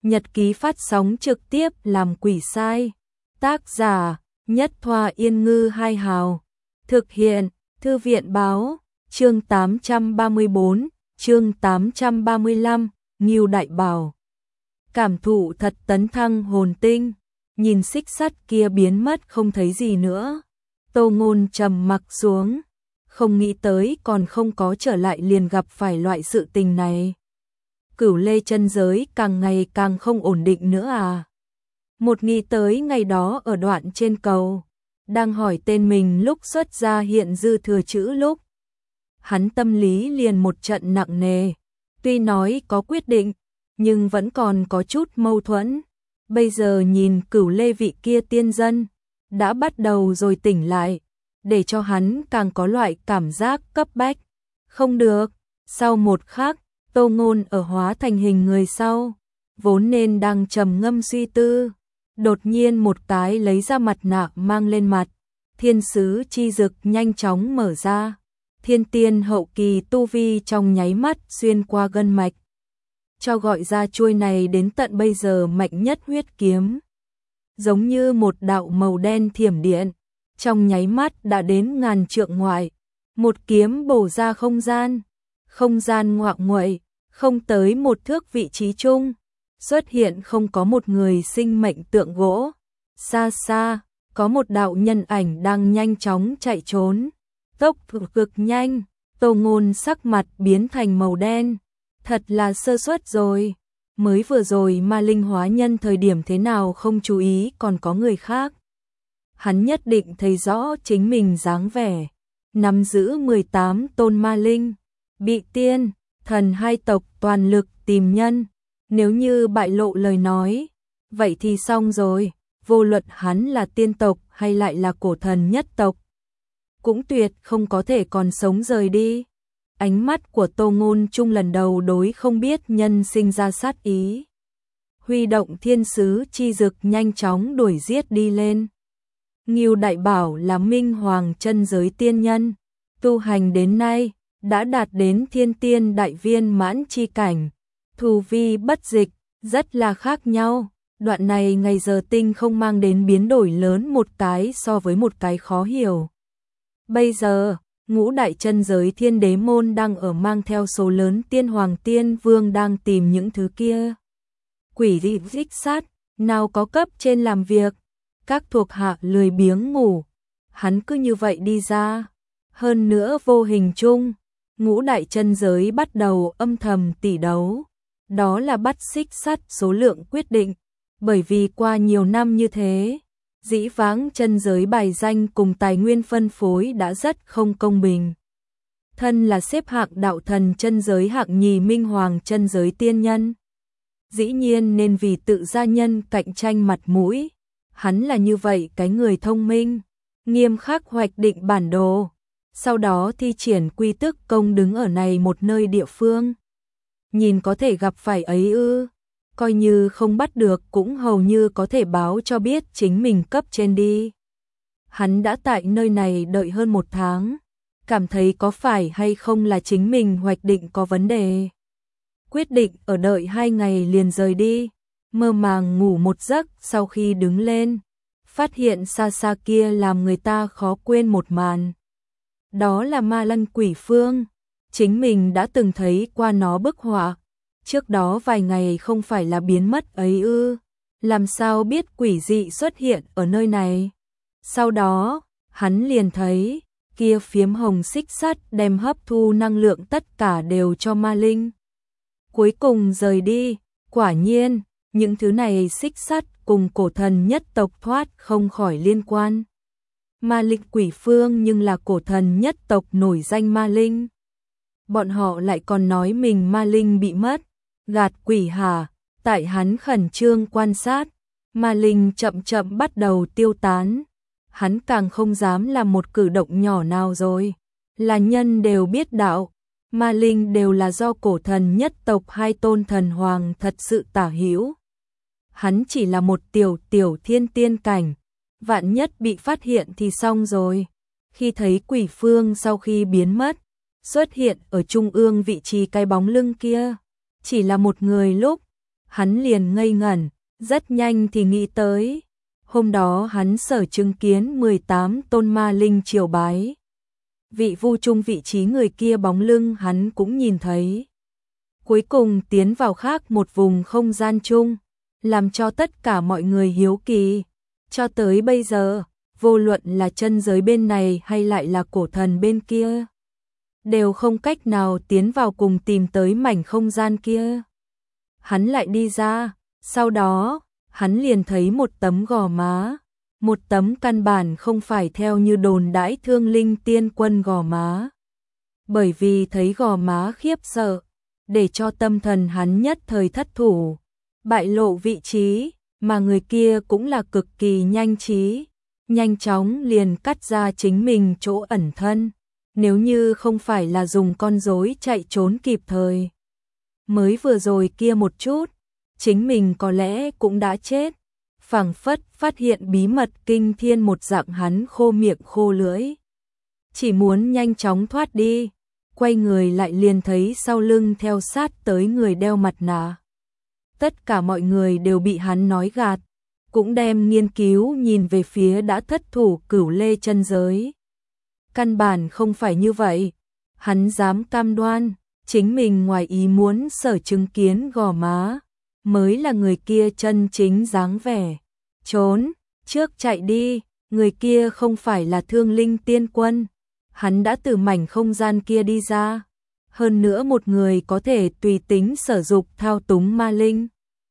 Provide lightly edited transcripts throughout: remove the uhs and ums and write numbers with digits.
Nhật ký phát sóng trực tiếp làm quỷ sai. Tác giả Nhất Thoa Yên Ngư Hai Hào. Thực hiện Thư viện Báo. Chương 834, chương 835, Ngưu Đại Bảo. Cảm thụ thật tấn thăng hồn tinh, nhìn xích sắt kia biến mất không thấy gì nữa. Tô Ngôn trầm mặc xuống, không nghĩ tới còn không có trở lại liền gặp phải loại sự tình này. Cửu Lê chân giới càng ngày càng không ổn định nữa à. Một nghĩ tới ngày đó ở đoạn trên cầu, đang hỏi tên mình lúc xuất ra hiện dư thừa chữ lúc. Hắn tâm lý liền một trận nặng nề, tuy nói có quyết định, nhưng vẫn còn có chút mâu thuẫn. Bây giờ nhìn Cửu Lê vị kia tiên dân, đã bắt đầu rồi tỉnh lại, để cho hắn càng có loại cảm giác cấp bách. Không được, sau một khắc, Tô Ngôn ở hóa thành hình người sau, vốn nên đang trầm ngâm suy tư, đột nhiên một cái lấy ra mặt nạ mang lên mặt, thiên sứ chi dực nhanh chóng mở ra, thiên tiên hậu kỳ tu vi trong nháy mắt xuyên qua gân mạch, cho gọi ra chuôi này đến tận bây giờ mạnh nhất huyết kiếm. Giống như một đạo màu đen thiểm điện, trong nháy mắt đã đến ngàn trượng ngoại, một kiếm bổ ra không gian ngoạc nguậy, không tới một thước vị trí chung, xuất hiện không có một người sinh mệnh tượng gỗ. Xa xa, có một đạo nhân ảnh đang nhanh chóng chạy trốn, tốc độ cực nhanh. Tô Ngôn sắc mặt biến thành màu đen, thật là sơ suất rồi. Mới vừa rồi ma linh hóa nhân thời điểm thế nào không chú ý còn có người khác. Hắn nhất định thấy rõ chính mình dáng vẻ, nắm giữ 18 tôn ma linh, bị tiên, thần hai tộc toàn lực tìm nhân. Nếu như bại lộ lời nói, vậy thì xong rồi, vô luận hắn là tiên tộc hay lại là cổ thần nhất tộc, cũng tuyệt không có thể còn sống rời đi. Ánh mắt của Tô Ngôn Trung lần đầu đối không biết nhân sinh ra sát ý. Huy động thiên sứ chi dực nhanh chóng đuổi giết đi lên. Ngưu Đại Bảo là minh hoàng chân giới tiên nhân, tu hành đến nay, đã đạt đến thiên tiên đại viên mãn chi cảnh, thù vi bất dịch, rất là khác nhau. Đoạn này ngày giờ tinh không mang đến biến đổi lớn một cái so với một cái khó hiểu. Bây giờ, ngũ đại chân giới thiên đế môn đang ở mang theo số lớn tiên hoàng tiên vương đang tìm những thứ kia. Quỷ dị xích sát, nào có cấp trên làm việc, các thuộc hạ lười biếng ngủ, hắn cứ như vậy đi ra. Hơn nữa vô hình chung, ngũ đại chân giới bắt đầu âm thầm tỉ đấu, đó là bắt xích sắt số lượng quyết định, bởi vì qua nhiều năm như thế, dĩ vãng chân giới bài danh cùng tài nguyên phân phối đã rất không công bình. Thân là xếp hạng đạo thần chân giới hạng nhì minh hoàng chân giới tiên nhân, dĩ nhiên nên vì tự gia nhân cạnh tranh mặt mũi, hắn là như vậy cái người thông minh, nghiêm khắc hoạch định bản đồ, sau đó thi triển quy tức công đứng ở này một nơi địa phương. Nhìn có thể gặp phải ấy ư, coi như không bắt được cũng hầu như có thể báo cho biết chính mình cấp trên đi. Hắn đã tại nơi này đợi hơn 1 tháng, cảm thấy có phải hay không là chính mình hoạch định có vấn đề. Quyết định ở đợi 2 ngày liền rời đi, mơ màng ngủ một giấc sau khi đứng lên, phát hiện xa xa kia làm người ta khó quên một màn. Đó là ma lân quỷ phương, chính mình đã từng thấy qua nó bức họa, trước đó vài ngày không phải là biến mất ấy ư, làm sao biết quỷ dị xuất hiện ở nơi này. Sau đó, hắn liền thấy, kia phiếm hồng xích sắt đem hấp thu năng lượng tất cả đều cho ma linh. Cuối cùng rời đi, quả nhiên, những thứ này xích sắt cùng cổ thần nhất tộc thoát không khỏi liên quan. Ma linh quỷ phương nhưng là cổ thần nhất tộc nổi danh ma linh. Bọn họ lại còn nói mình ma linh bị mất, gạt quỷ hả? Tại hắn khẩn trương quan sát, ma linh chậm chậm bắt đầu tiêu tán. Hắn càng không dám làm một cử động nhỏ nào rồi. Là nhân đều biết đạo, ma linh đều là do cổ thần nhất tộc hai tôn thần hoàng thật sự tả hữu. Hắn chỉ là một tiểu thiên tiên cảnh, vạn nhất bị phát hiện thì xong rồi. Khi thấy quỷ phương sau khi biến mất, xuất hiện ở trung ương vị trí cái bóng lưng kia, chỉ là một người lúc, hắn liền ngây ngẩn, rất nhanh thì nghĩ tới. Hôm đó hắn sở chứng kiến 18 tôn ma linh triều bái. Vị vu chung vị trí người kia bóng lưng hắn cũng nhìn thấy. Cuối cùng tiến vào khác một vùng không gian chung, làm cho tất cả mọi người hiếu kỳ. Cho tới bây giờ, vô luận là chân giới bên này hay lại là cổ thần bên kia, đều không cách nào tiến vào cùng tìm tới mảnh không gian kia. Hắn lại đi ra, sau đó, hắn liền thấy một tấm gò má, một tấm căn bản không phải theo như đồn đãi Thương Linh Tiên Quân gò má. Bởi vì thấy gò má khiếp sợ, để cho tâm thần hắn nhất thời thất thủ, bại lộ vị trí, mà người kia cũng là cực kỳ nhanh trí, nhanh chóng liền cắt ra chính mình chỗ ẩn thân, nếu như không phải là dùng con rối chạy trốn kịp thời. Mới vừa rồi kia một chút, chính mình có lẽ cũng đã chết, phảng phất phát hiện bí mật kinh thiên một dạng hắn khô miệng khô lưỡi. Chỉ muốn nhanh chóng thoát đi, quay người lại liền thấy sau lưng theo sát tới người đeo mặt nạ. Tất cả mọi người đều bị hắn nói gạt, cũng đem nghiên cứu nhìn về phía đã thất thủ Cửu Lê chân giới. Căn bản không phải như vậy, hắn dám cam đoan, chính mình ngoài ý muốn sở chứng kiến gò má, mới là người kia chân chính dáng vẻ. Trốn, trước chạy đi, người kia không phải là Thương Linh Tiên Quân, hắn đã từ mảnh không gian kia đi ra. Hơn nữa một người có thể tùy tính sử dụng thao túng ma linh.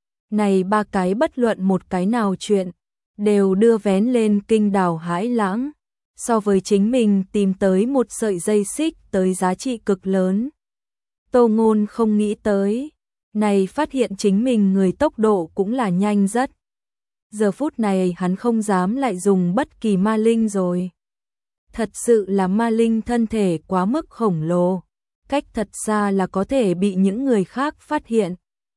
Này ba cái bất luận một cái nào chuyện, đều đưa vén lên kinh đảo hãi lãng, so với chính mình tìm tới một sợi dây xích tới giá trị cực lớn. Tô Ngôn không nghĩ tới, này phát hiện chính mình người tốc độ cũng là nhanh rất. Giờ phút này hắn không dám lại dùng bất kỳ ma linh rồi. Thật sự là ma linh thân thể quá mức khổng lồ, cách thật xa là có thể bị những người khác phát hiện.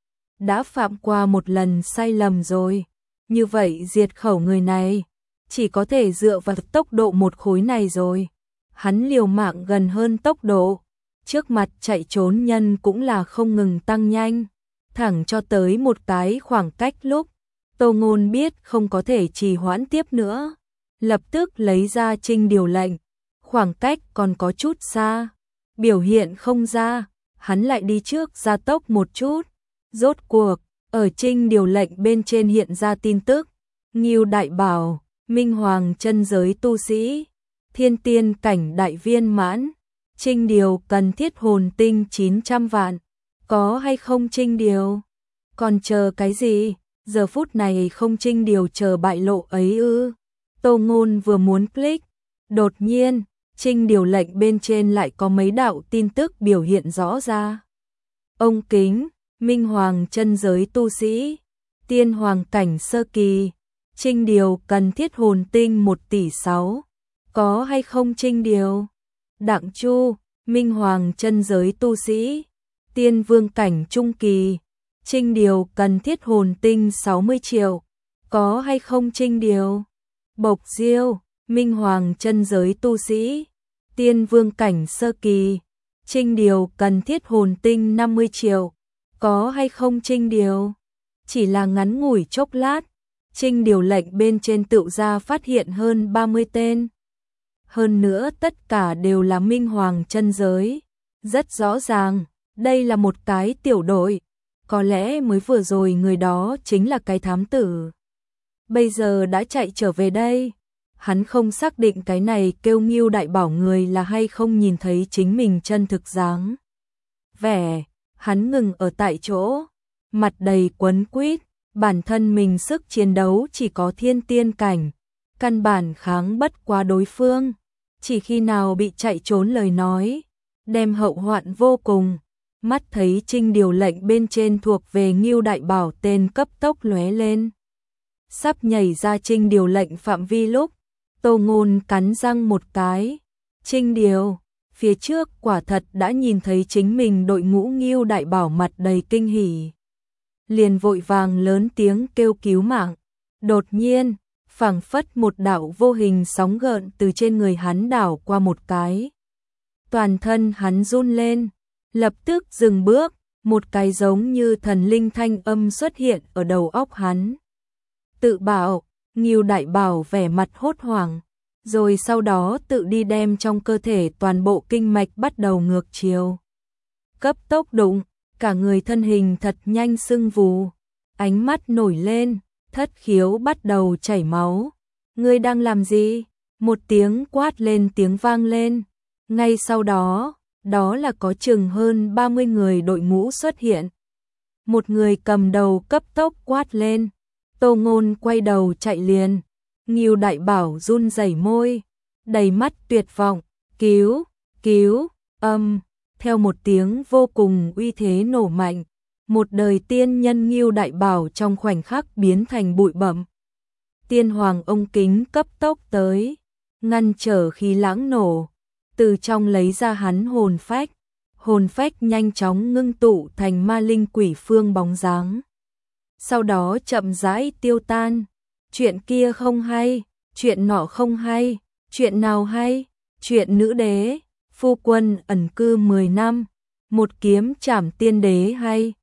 Đã phạm qua một lần sai lầm rồi, như vậy diệt khẩu người này, chỉ có thể dựa vào tốc độ một khối này rồi. Hắn liều mạng gần hơn tốc độ, trước mặt chạy trốn nhân cũng là không ngừng tăng nhanh, thẳng cho tới một cái khoảng cách lúc. Tô Ngôn biết không có thể trì hoãn tiếp nữa, lập tức lấy ra Trinh điều lệnh, khoảng cách còn có chút xa, biểu hiện không ra, hắn lại đi trước gia tốc một chút. Rốt cuộc, ở Trinh điều lệnh bên trên hiện ra tin tức, Ngưu Đại Bảo, Minh Hoàng chân giới tu sĩ, Thiên Tiên cảnh đại viên mãn, Trinh điều cần thiết hồn tinh 900 vạn, có hay không Trinh điều? Còn chờ cái gì? Giờ phút này không Trinh điều chờ bại lộ ấy ư? Tô Ngôn vừa muốn click, đột nhiên, Trinh điều lệnh bên trên lại có mấy đạo tin tức biểu hiện rõ ra. Ông Kính, Minh Hoàng chân giới tu sĩ, Tiên Hoàng cảnh sơ kỳ, Trinh điều cần thiết hồn tinh 1 tỷ 6, có hay không Trinh điều? Đặng Chu, Minh Hoàng chân giới tu sĩ, Tiên Vương cảnh trung kỳ, Trinh điều cần thiết hồn tinh 60 triệu, có hay không Trinh điều? Bộc Diêu, Minh Hoàng chân giới tu sĩ, Tiên Vương cảnh sơ kỳ, Trinh điều cần thiết hồn tinh 50 triệu, có hay không Trinh điều? Chỉ là ngắn ngủi chốc lát, Trinh điều lệnh bên trên tự ra phát hiện hơn 30 tên. Hơn nữa tất cả đều là Minh Hoàng chân giới. Rất rõ ràng, đây là một cái tiểu đội. Có lẽ mới vừa rồi người đó chính là cái thám tử. Bây giờ đã chạy trở về đây. Hắn không xác định cái này kêu Ngưu Đại Bảo người là hay không nhìn thấy chính mình chân thực dáng vẻ. Hắn ngừng ở tại chỗ, mặt đầy quấn quýt, bản thân mình sức chiến đấu chỉ có thiên tiên cảnh, căn bản kháng bất qua đối phương, chỉ khi nào bị chạy trốn lời nói, đem hậu hoạn vô cùng. Mắt thấy Trinh điều lệnh bên trên thuộc về Ngưu Đại Bảo tên cấp tốc lóe lên, sắp nhảy ra Trinh điều lệnh phạm vi lúc, Tô Ngôn cắn răng một cái, Trinh điều. Phía trước quả thật đã nhìn thấy chính mình đội ngũ Ngưu Đại Bảo mặt đầy kinh hỉ. Liền vội vàng lớn tiếng kêu cứu mạng. Đột nhiên, phảng phất một đạo vô hình sóng gợn từ trên người hắn đảo qua một cái. Toàn thân hắn run lên, lập tức dừng bước, một cái giống như thần linh thanh âm xuất hiện ở đầu óc hắn. Tự bảo, Ngưu Đại Bảo vẻ mặt hốt hoảng, rồi sau đó tự đi đem trong cơ thể toàn bộ kinh mạch bắt đầu ngược chiều. Cấp tốc đụng, cả người thân hình thật nhanh sưng vù, ánh mắt nổi lên, thất khiếu bắt đầu chảy máu. Ngươi đang làm gì? Một tiếng quát lên tiếng vang lên. Ngay sau đó, đó là có chừng hơn 30 người đội ngũ xuất hiện. Một người cầm đầu cấp tốc quát lên. Tô Ngôn quay đầu chạy liền. Ngưu Đại Bảo run rẩy môi, đầy mắt tuyệt vọng, cứu, cứu, theo một tiếng vô cùng uy thế nổ mạnh, một đời tiên nhân Ngưu Đại Bảo trong khoảnh khắc biến thành bụi bặm. Tiên hoàng ông kính cấp tốc tới, ngăn trở khí lãng nổ, từ trong lấy ra hắn hồn phách nhanh chóng ngưng tụ thành ma linh quỷ phương bóng dáng. Sau đó chậm rãi tiêu tan, chuyện kia không hay, chuyện nọ không hay, chuyện nào hay, chuyện nữ đế, phu quân ẩn cư 10 năm, một kiếm trảm tiên đế hay,